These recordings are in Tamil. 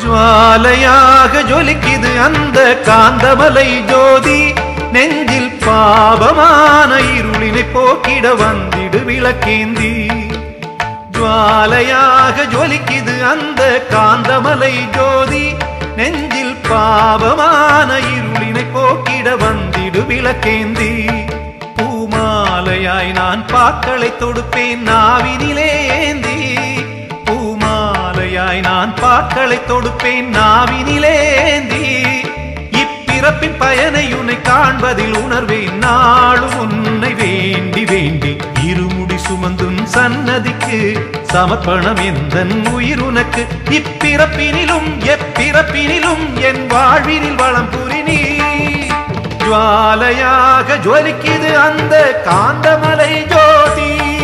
ஜுவாலையாக ஜொலிக்குது அந்த காந்தமலை ஜோதி நெஞ்சில் பாவமான இருளினை போக்கிட வந்திடு விளக்கேந்தி ஜுவாலையாக ஜொலிக்குது அந்த காந்தமலை ஜோதி நெஞ்சில் பாவமான இருளினை போக்கிட வந்திடு விளக்கேந்தி பூமாலையாய் நான் பாக்களை தொடுப்பேன் நாவினிலே ஏந்தி பூமாலையாய் நான் பாக்களை தொடுப்பேன் நாவினிலே ஏந்தி இப்பிறப்பின் பயனை உன்னை காண்பதில் உணர்வேன் நாளும் உன்னை வேண்டி வேண்டி இருமுடி சுமந்தும் சன்னதிக்கு சமர்ப்பணம் எந்தன் உயிர் உனக்கு இப்பிறப்பினிலும் எப்பிறப்பினிலும் என் வாழ்வினில் வளம் புரி நீ ஜுவாலையாக ஜொலிக்குது அந்த காந்தமலை ஜோதி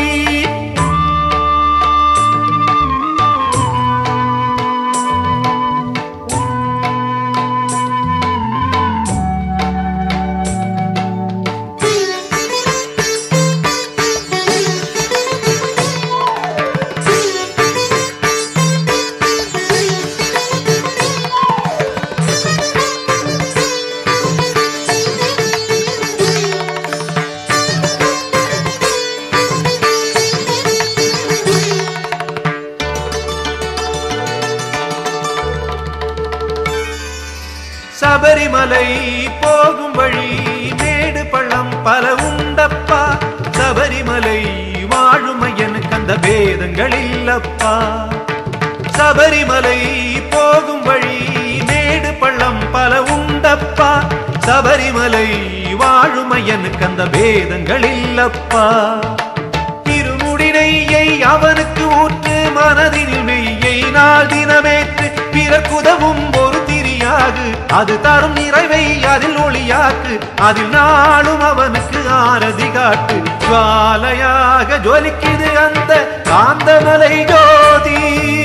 சபரிமலை போகும் வழி மேடு பள்ளம் பல உண்டப்பா சபரிமலை வாழுமையனுக்கு அந்த பேதங்கள் இல்லப்பா சபரிமலை போகும் வழி மேடு பள்ளம் பல உண்டப்பா சபரிமலை வாழுமையனுக்கு அந்த பேதங்கள் இல்லப்பா திருமுடினையை அவனுக்கு ஊற்று மனதினில் மெய்யை நாள் தினமேற்று பிறக்குதவும் ஒரு அது தரும் நிறைவை அதில் ஒளியாக்கு அதில் நாளும் அவனுக்கு ஆரதி காட்டு ஜுவாலையாக ஜொலிக்குது அந்த காந்தமலை ஜோதி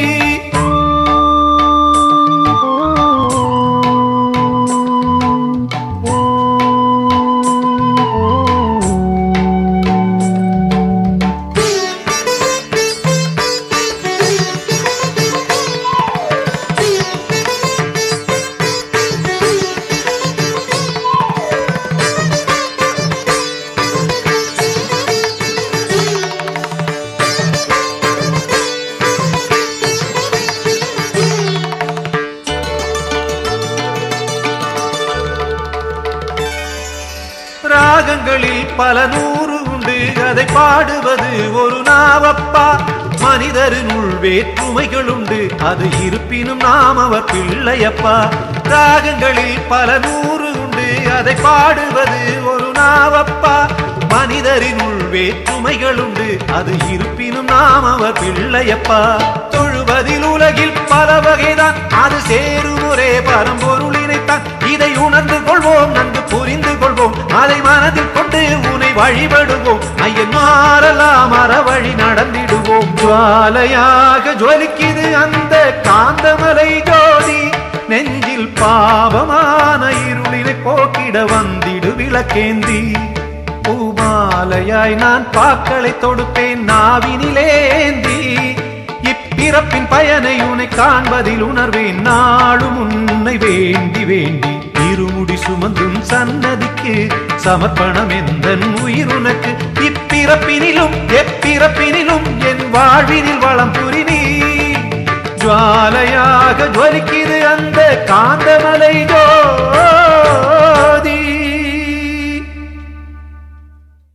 ராகங்களில் பல நூறு உண்டு அதை பாடுவது ஒரு நாவப்பா மனிதரினுள் வேற்றுமைகள் உண்டு அது இருப்பினும் நாம் அவர் பிள்ளையப்பா ராகங்களில் பல நூறு உண்டு அதை பாடுவது ஒரு நாவப்பா மனிதரினுள் வேற்றுமைகள் உண்டு அது இருப்பினும் நாம் அவர் பிள்ளையப்பா தொழுவதில் உலகில் பல வகைதான் அது சேரும் ஒரே பரம்பொருளினைத்தான் இதை உணர்ந்து கொள்வோம் நன்கு புரிந்து கொள்வோம் அதை மனதில் கொண்டு உன்னை வழிபடுவோம் ஐயன் மாறலாம் அற வழி நடந்திடுவோம் ஜுவாலையாக ஜொலிக்குது அந்த காந்தமலை ஜோதி நெஞ்சில் பாவமான இருளினை போக்கிட வந்திடு விளக்கேந்தி பூமாலையாய் நான் பாக்களை தொடுப்பேன் நாவினிலேந்தி இப்பிறப்பின் பயனை உன்னை காண்பதில் உணர்வேன் நாளும் உன்னை வேண்டி வேண்டி இருமுடி சுமந்தும் சன்னதிக்கு சமர்ப்பணம் எந்தன் உயிர் உனக்கு இப்பிறப்பினிலும் எப்பிறப்பினிலும் என் வாழ்வினில் வளம் புரி நீ ஜுவாலையாக ஜொலிக்குது அந்த காந்தமலை ஜோதி